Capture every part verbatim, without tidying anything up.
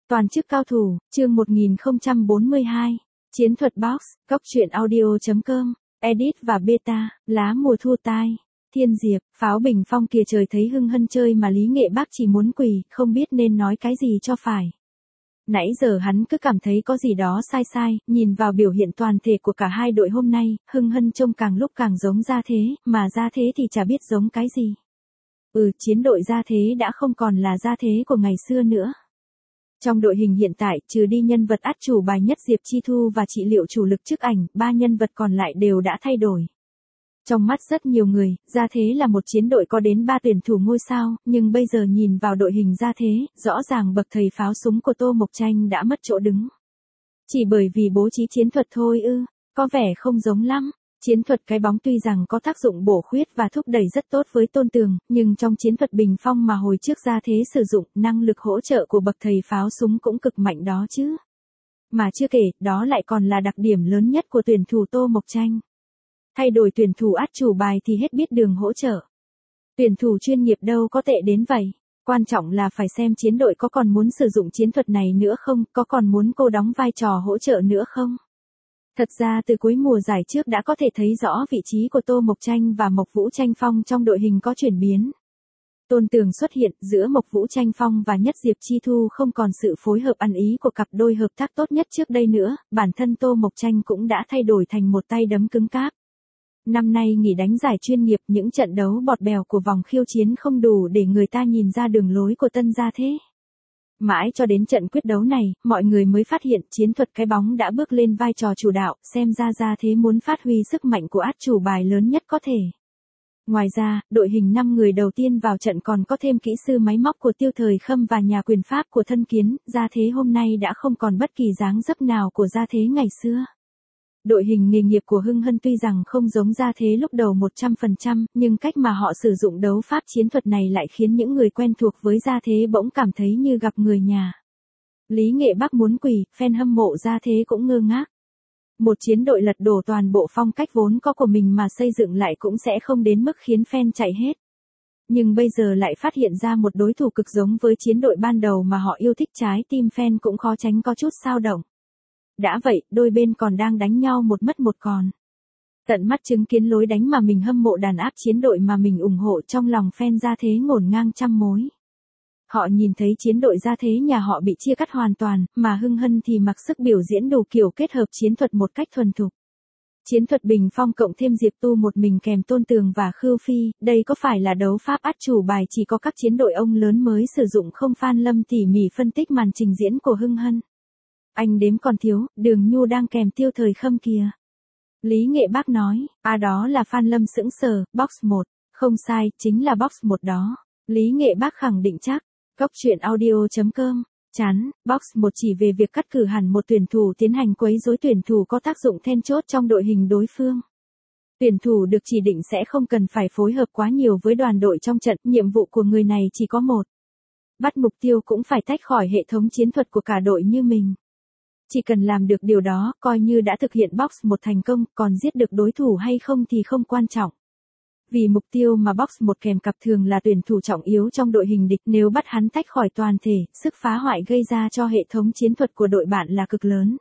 Toàn chức cao thủ, chương một nghìn không trăm bốn mươi hai. Chiến thuật box, góc truyện audio.com, edit và beta, lá mùa thu tai. Thiên Diệp, Pháo Bình Phong kìa, trời thấy hưng hân chơi mà Lý Nghệ Bác chỉ muốn quỳ, không biết nên nói cái gì cho phải. Nãy giờ hắn cứ cảm thấy có gì đó sai sai, nhìn vào biểu hiện toàn thể của cả hai đội hôm nay, hưng hân trông càng lúc càng giống Gia Thế, mà Gia Thế thì chả biết giống cái gì. Ừ, chiến đội Gia Thế đã không còn là Gia Thế của ngày xưa nữa. Trong đội hình hiện tại, trừ đi nhân vật át chủ bài nhất Diệp Chi Thu và trị liệu chủ lực chức ảnh, ba nhân vật còn lại đều đã thay đổi. Trong mắt rất nhiều người, Gia Thế là một chiến đội có đến ba tuyển thủ ngôi sao, nhưng bây giờ nhìn vào đội hình Gia Thế, rõ ràng bậc thầy pháo súng của Tô Mộc Tranh đã mất chỗ đứng. Chỉ bởi vì bố trí chiến thuật thôi ư, có vẻ không giống lắm. Chiến thuật cái bóng tuy rằng có tác dụng bổ khuyết và thúc đẩy rất tốt với Tôn Tường, nhưng trong chiến thuật bình phong mà hồi trước Gia Thế sử dụng, năng lực hỗ trợ của bậc thầy pháo súng cũng cực mạnh đó chứ. Mà chưa kể, đó lại còn là đặc điểm lớn nhất của tuyển thủ Tô Mộc Tranh. Thay đổi tuyển thủ át chủ bài thì hết biết đường hỗ trợ. Tuyển thủ chuyên nghiệp đâu có tệ đến vậy. Quan trọng là phải xem chiến đội có còn muốn sử dụng chiến thuật này nữa không, có còn muốn cô đóng vai trò hỗ trợ nữa không. Thật ra từ cuối mùa giải trước đã có thể thấy rõ vị trí của Tô Mộc Tranh và Mộc Vũ Tranh Phong trong đội hình có chuyển biến. Tôn Tường xuất hiện, giữa Mộc Vũ Tranh Phong và Nhất Diệp Chi Thu không còn sự phối hợp ăn ý của cặp đôi hợp tác tốt nhất trước đây nữa, bản thân Tô Mộc Tranh cũng đã thay đổi thành một tay đấm cứng cáp. Năm nay nghỉ đánh giải chuyên nghiệp, những trận đấu bọt bèo của vòng khiêu chiến không đủ để người ta nhìn ra đường lối của tân Gia Thế. Mãi cho đến trận quyết đấu này, mọi người mới phát hiện chiến thuật cái bóng đã bước lên vai trò chủ đạo, xem ra Gia Thế muốn phát huy sức mạnh của át chủ bài lớn nhất có thể. Ngoài ra, đội hình năm người đầu tiên vào trận còn có thêm kỹ sư máy móc của Tiêu Thời Khâm và nhà quyền pháp của Thân Kiến, Gia Thế hôm nay đã không còn bất kỳ dáng dấp nào của Gia Thế ngày xưa. Đội hình nghề nghiệp của Hưng Hân tuy rằng không giống Gia Thế lúc đầu một trăm phần trăm, nhưng cách mà họ sử dụng đấu pháp chiến thuật này lại khiến những người quen thuộc với Gia Thế bỗng cảm thấy như gặp người nhà. Lý Nghệ Bác muốn quỳ, fan hâm mộ Gia Thế cũng ngơ ngác. Một chiến đội lật đổ toàn bộ phong cách vốn có của mình mà xây dựng lại cũng sẽ không đến mức khiến fan chạy hết. Nhưng bây giờ lại phát hiện ra một đối thủ cực giống với chiến đội ban đầu mà họ yêu thích, trái tim fan cũng khó tránh có chút xao động. Đã vậy, đôi bên còn đang đánh nhau một mất một còn. Tận mắt chứng kiến lối đánh mà mình hâm mộ đàn áp chiến đội mà mình ủng hộ, trong lòng fan Gia Thế ngổn ngang trăm mối. Họ nhìn thấy chiến đội Gia Thế nhà họ bị chia cắt hoàn toàn, mà Hưng Hân thì mặc sức biểu diễn đủ kiểu kết hợp chiến thuật một cách thuần thục. Chiến thuật bình phong cộng thêm Diệp Tu một mình kèm Tôn Tường và Khưu Phi, đây có phải là đấu pháp át chủ bài chỉ có các chiến đội ông lớn mới sử dụng không? Phan Lâm tỉ mỉ phân tích màn trình diễn của Hưng Hân. Anh đếm còn thiếu, Đường Nhu đang kèm Tiêu Thời Khâm kìa. Lý Nghệ Bác nói, à đó là Phan Lâm sững sờ, box một, không sai, chính là box một đó. Lý Nghệ Bác khẳng định chắc, góc truyện audio.com, chán, box một chỉ về việc cắt cử hẳn một tuyển thủ tiến hành quấy rối tuyển thủ có tác dụng then chốt trong đội hình đối phương. Tuyển thủ được chỉ định sẽ không cần phải phối hợp quá nhiều với đoàn đội trong trận, nhiệm vụ của người này chỉ có một. Bắt mục tiêu cũng phải tách khỏi hệ thống chiến thuật của cả đội như mình. Chỉ cần làm được điều đó, coi như đã thực hiện box một thành công, còn giết được đối thủ hay không thì không quan trọng. Vì mục tiêu mà box một kèm cặp thường là tuyển thủ trọng yếu trong đội hình địch, nếu bắt hắn tách khỏi toàn thể, sức phá hoại gây ra cho hệ thống chiến thuật của đội bạn là cực lớn.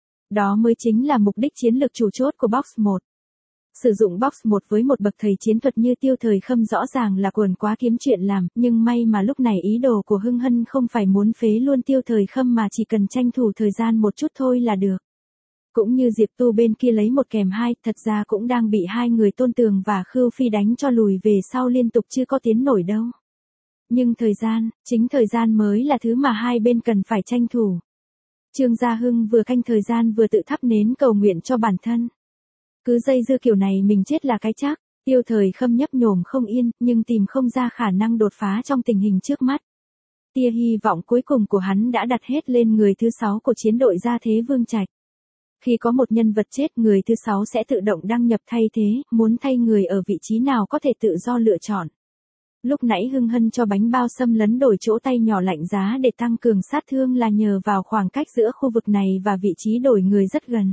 Đó mới chính là mục đích chiến lược chủ chốt của box một. Sử dụng box một với một bậc thầy chiến thuật như Tiêu Thời Khâm rõ ràng là quần quá kiếm chuyện làm, nhưng may mà lúc này ý đồ của Hưng Hân không phải muốn phế luôn Tiêu Thời Khâm mà chỉ cần tranh thủ thời gian một chút thôi là được. Cũng như Diệp Tu bên kia lấy một kèm hai, thật ra cũng đang bị hai người Tôn Tường và Khưu Phi đánh cho lùi về sau liên tục chưa có tiến nổi đâu. Nhưng thời gian, chính thời gian mới là thứ mà hai bên cần phải tranh thủ. Trương Gia Hưng vừa canh thời gian vừa tự thắp nến cầu nguyện cho bản thân. Cứ dây dưa kiểu này mình chết là cái chắc. Tiêu Thời Khâm nhấp nhổm không yên, nhưng tìm không ra khả năng đột phá trong tình hình trước mắt. Tia hy vọng cuối cùng của hắn đã đặt hết lên người thứ sáu của chiến đội Gia Thế Vương Trạch. Khi có một nhân vật chết, người thứ sáu sẽ tự động đăng nhập thay thế, muốn thay người ở vị trí nào có thể tự do lựa chọn. Lúc nãy Hưng Hân cho bánh bao xâm lấn đổi chỗ tay nhỏ lạnh giá để tăng cường sát thương là nhờ vào khoảng cách giữa khu vực này và vị trí đổi người rất gần.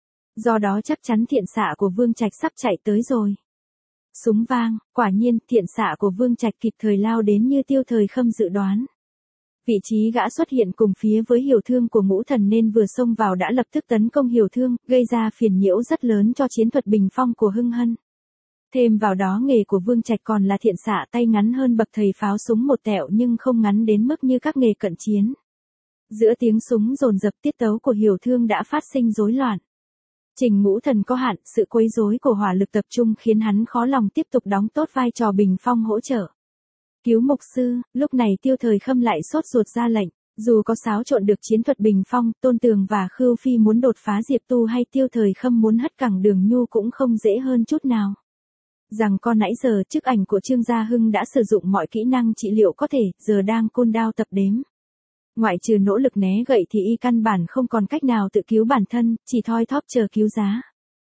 Do đó chắc chắn thiện xạ của Vương Trạch sắp chạy tới rồi. Súng vang, quả nhiên thiện xạ của Vương Trạch kịp thời lao đến như Tiêu Thời Khâm dự đoán. Vị trí gã xuất hiện cùng phía với Hiểu Thương của Ngũ Thần nên vừa xông vào đã lập tức tấn công Hiểu Thương, gây ra phiền nhiễu rất lớn cho chiến thuật bình phong của Hưng Hân. Thêm vào đó nghề của Vương Trạch còn là thiện xạ tay ngắn hơn bậc thầy pháo súng một tẹo nhưng không ngắn đến mức như các nghề cận chiến. Giữa tiếng súng dồn dập tiết tấu của Hiểu Thương đã phát sinh rối loạn. Trình Ngũ Thần có hạn, sự quấy rối của hỏa lực tập trung khiến hắn khó lòng tiếp tục đóng tốt vai trò bình phong hỗ trợ. Cứu mục sư, lúc này Tiêu Thời Khâm lại sốt ruột ra lệnh, dù có xáo trộn được chiến thuật bình phong, Tôn Tường và Khưu Phi muốn đột phá Diệp Tu hay Tiêu Thời Khâm muốn hất cẳng Đường Nhu cũng không dễ hơn chút nào. Rằng con nãy giờ chức ảnh của Trương Gia Hưng đã sử dụng mọi kỹ năng trị liệu có thể, giờ đang côn đao tập đếm. Ngoại trừ nỗ lực né gậy thì y căn bản không còn cách nào tự cứu bản thân, chỉ thoi thóp chờ cứu giá.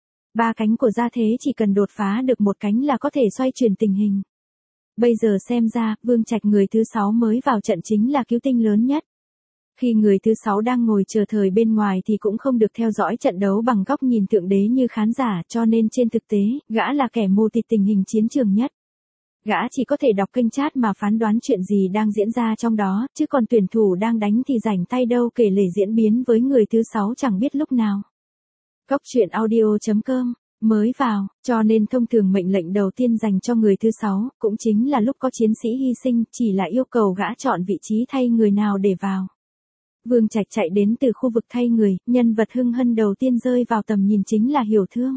Ba cánh của gia thế chỉ cần đột phá được một cánh là có thể xoay chuyển tình hình. Bây giờ xem ra, Vương Trạch người thứ sáu mới vào trận chính là cứu tinh lớn nhất. Khi người thứ sáu đang ngồi chờ thời bên ngoài thì cũng không được theo dõi trận đấu bằng góc nhìn thượng đế như khán giả, cho nên trên thực tế, gã là kẻ mù tịt tình hình chiến trường nhất. Gã chỉ có thể đọc kênh chat mà phán đoán chuyện gì đang diễn ra trong đó, chứ còn tuyển thủ đang đánh thì rảnh tay đâu kể lể diễn biến với người thứ sáu chẳng biết lúc nào. Góc truyện audio chấm com mới vào, cho nên thông thường mệnh lệnh đầu tiên dành cho người thứ sáu, cũng chính là lúc có chiến sĩ hy sinh, chỉ là yêu cầu gã chọn vị trí thay người nào để vào. Vương Trạch chạy đến từ khu vực thay người, nhân vật Hưng Hân đầu tiên rơi vào tầm nhìn chính là Hiểu Thương.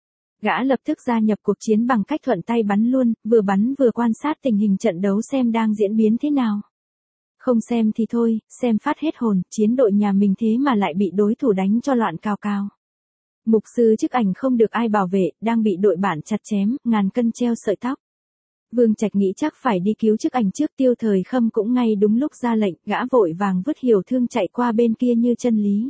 Gã lập tức gia nhập cuộc chiến bằng cách thuận tay bắn luôn, vừa bắn vừa quan sát tình hình trận đấu xem đang diễn biến thế nào. Không xem thì thôi, xem phát hết hồn, chiến đội nhà mình thế mà lại bị đối thủ đánh cho loạn cào cào. Mục sư chức ảnh không được ai bảo vệ, đang bị đội bạn chặt chém, ngàn cân treo sợi tóc. Vương Trạch nghĩ chắc phải đi cứu chức ảnh trước, Tiêu Thời Khâm cũng ngay đúng lúc ra lệnh, gã vội vàng vứt Hiểu Thương chạy qua bên kia như chân lý.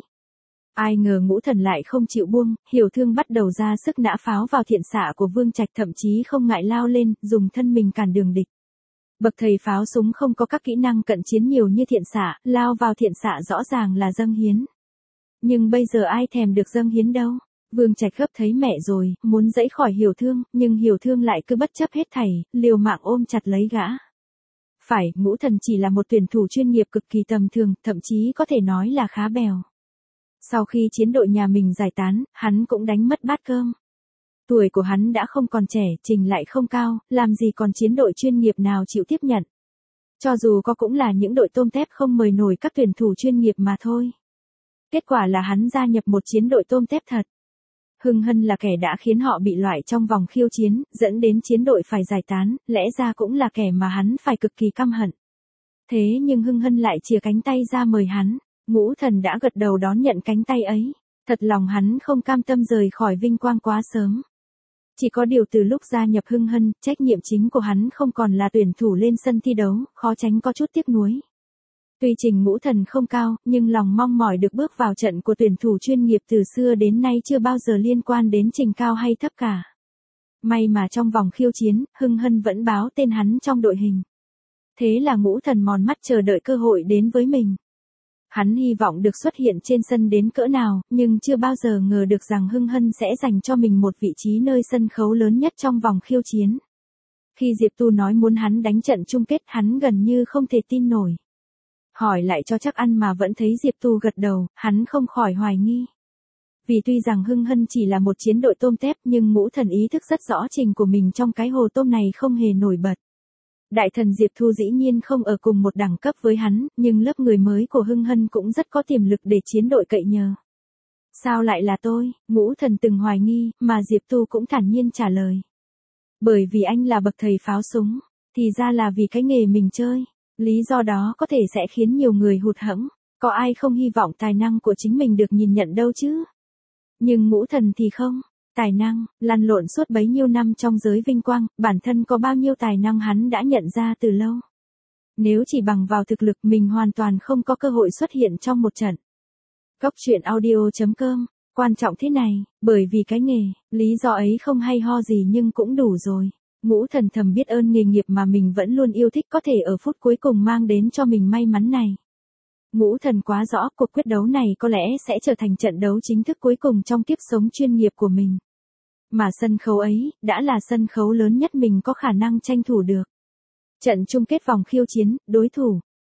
Ai ngờ Ngũ Thần lại không chịu buông, Hiểu Thương bắt đầu ra sức nã pháo vào thiện xạ của Vương Trạch, thậm chí không ngại lao lên, dùng thân mình cản đường địch. Bậc thầy pháo súng không có các kỹ năng cận chiến nhiều như thiện xạ, lao vào thiện xạ rõ ràng là dâng hiến. Nhưng bây giờ ai thèm được dâng hiến đâu. Vương Trạch gấp thấy mẹ rồi, muốn giãy khỏi Hiểu Thương, nhưng Hiểu Thương lại cứ bất chấp hết thảy, liều mạng ôm chặt lấy gã. Phải, Ngũ Thần chỉ là một tuyển thủ chuyên nghiệp cực kỳ tầm thường, thậm chí có thể nói là khá bèo. Sau khi chiến đội nhà mình giải tán, hắn cũng đánh mất bát cơm. Tuổi của hắn đã không còn trẻ, trình lại không cao, làm gì còn chiến đội chuyên nghiệp nào chịu tiếp nhận. Cho dù có cũng là những đội tôm tép không mời nổi các tuyển thủ chuyên nghiệp mà thôi. Kết quả là hắn gia nhập một chiến đội tôm tép thật. Hưng Hân là kẻ đã khiến họ bị loại trong vòng khiêu chiến, dẫn đến chiến đội phải giải tán, lẽ ra cũng là kẻ mà hắn phải cực kỳ căm hận. Thế nhưng Hưng Hân lại chìa cánh tay ra mời hắn, Ngũ Thần đã gật đầu đón nhận cánh tay ấy. Thật lòng hắn không cam tâm rời khỏi vinh quang quá sớm. Chỉ có điều từ lúc gia nhập Hưng Hân, trách nhiệm chính của hắn không còn là tuyển thủ lên sân thi đấu, khó tránh có chút tiếc nuối. Tuy trình Ngũ Thần không cao, nhưng lòng mong mỏi được bước vào trận của tuyển thủ chuyên nghiệp từ xưa đến nay chưa bao giờ liên quan đến trình cao hay thấp cả. May mà trong vòng khiêu chiến, Hưng Hân vẫn báo tên hắn trong đội hình. Thế là Ngũ Thần mòn mắt chờ đợi cơ hội đến với mình. Hắn hy vọng được xuất hiện trên sân đến cỡ nào, nhưng chưa bao giờ ngờ được rằng Hưng Hân sẽ dành cho mình một vị trí nơi sân khấu lớn nhất trong vòng khiêu chiến. Khi Diệp Tu nói muốn hắn đánh trận chung kết, hắn gần như không thể tin nổi. Hỏi lại cho chắc ăn mà vẫn thấy Diệp Tu gật đầu, hắn không khỏi hoài nghi. Vì tuy rằng Hưng Hân chỉ là một chiến đội tôm tép nhưng Ngũ Thần ý thức rất rõ trình của mình trong cái hồ tôm này không hề nổi bật. Đại thần Diệp Thu dĩ nhiên không ở cùng một đẳng cấp với hắn, nhưng lớp người mới của Hưng Hân cũng rất có tiềm lực để chiến đội cậy nhờ. Sao lại là tôi? Ngũ Thần từng hoài nghi, mà Diệp Tu cũng thản nhiên trả lời. Bởi vì anh là bậc thầy pháo súng, thì ra là vì cái nghề mình chơi. Lý do đó có thể sẽ khiến nhiều người hụt hẫng, có ai không hy vọng tài năng của chính mình được nhìn nhận đâu chứ. Nhưng Ngũ Thần thì không. Tài năng, lăn lộn suốt bấy nhiêu năm trong giới vinh quang, bản thân có bao nhiêu tài năng hắn đã nhận ra từ lâu. Nếu chỉ bằng vào thực lực mình hoàn toàn không có cơ hội xuất hiện trong một trận. Góc truyện audio chấm com, quan trọng thế này, bởi vì cái nghề, lý do ấy không hay ho gì nhưng cũng đủ rồi. Ngũ Thần thầm biết ơn nghề nghiệp mà mình vẫn luôn yêu thích có thể ở phút cuối cùng mang đến cho mình may mắn này. Ngũ Thần quá rõ cuộc quyết đấu này có lẽ sẽ trở thành trận đấu chính thức cuối cùng trong kiếp sống chuyên nghiệp của mình. Mà sân khấu ấy, đã là sân khấu lớn nhất mình có khả năng tranh thủ được. Trận chung kết vòng khiêu chiến, đối thủ,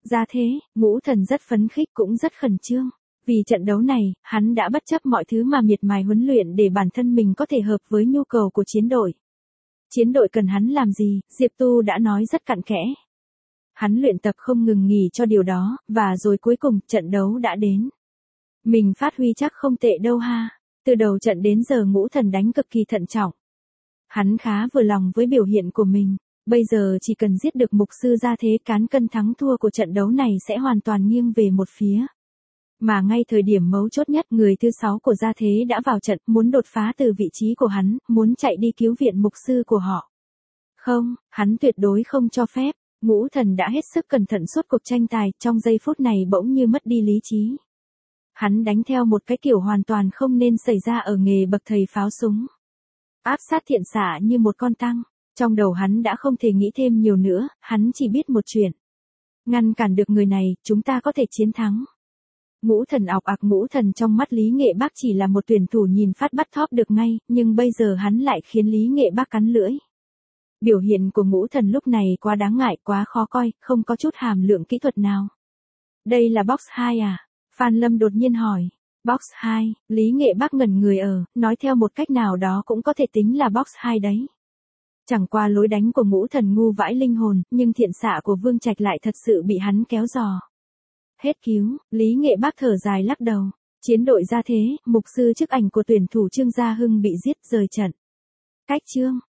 Ra thế, Ngũ Thần rất phấn khích cũng rất khẩn trương. Vì trận đấu này, hắn đã bất chấp mọi thứ mà miệt mài huấn luyện để bản thân mình có thể hợp với nhu cầu của chiến đội. Chiến đội cần hắn làm gì, Diệp Tu đã nói rất cặn kẽ. Hắn luyện tập không ngừng nghỉ cho điều đó, và rồi cuối cùng, trận đấu đã đến. Mình phát huy chắc không tệ đâu ha. Từ đầu trận đến giờ Ngũ Thần đánh cực kỳ thận trọng. Hắn khá vừa lòng với biểu hiện của mình. Bây giờ chỉ cần giết được mục sư Ra Thế, cán cân thắng thua của trận đấu này sẽ hoàn toàn nghiêng về một phía. Mà ngay thời điểm mấu chốt nhất, người thứ sáu của Ra Thế đã vào trận, muốn đột phá từ vị trí của hắn, muốn chạy đi cứu viện mục sư của họ. Không, hắn tuyệt đối không cho phép. Ngũ Thần đã hết sức cẩn thận suốt cuộc tranh tài, trong giây phút này bỗng như mất đi lý trí. Hắn đánh theo một cái kiểu hoàn toàn không nên xảy ra ở nghề bậc thầy pháo súng. Áp sát thiện xạ như một con tăng. Trong đầu hắn đã không thể nghĩ thêm nhiều nữa, hắn chỉ biết một chuyện. Ngăn cản được người này, chúng ta có thể chiến thắng. Ngũ Thần ọc ạc Ngũ Thần trong mắt Lý Nghệ Bác chỉ là một tuyển thủ nhìn phát bắt thóp được ngay, nhưng bây giờ hắn lại khiến Lý Nghệ Bác cắn lưỡi. Biểu hiện của Ngũ Thần lúc này quá đáng ngại, quá khó coi, không có chút hàm lượng kỹ thuật nào. Đây là box hai à? Phan Lâm đột nhiên hỏi. Box hai, Lý Nghệ Bác ngẩn người ở, nói theo một cách nào đó cũng có thể tính là box hai đấy. Chẳng qua lối đánh của Ngũ Thần ngu vãi linh hồn, nhưng thiện xạ của Vương Trạch lại thật sự bị hắn kéo giò. Hết cứu, Lý Nghệ Bác thở dài lắc đầu. Chiến đội Ra Thế, mục sư chức ảnh của tuyển thủ Trương Gia Hưng bị giết, rời trận. Cách chương.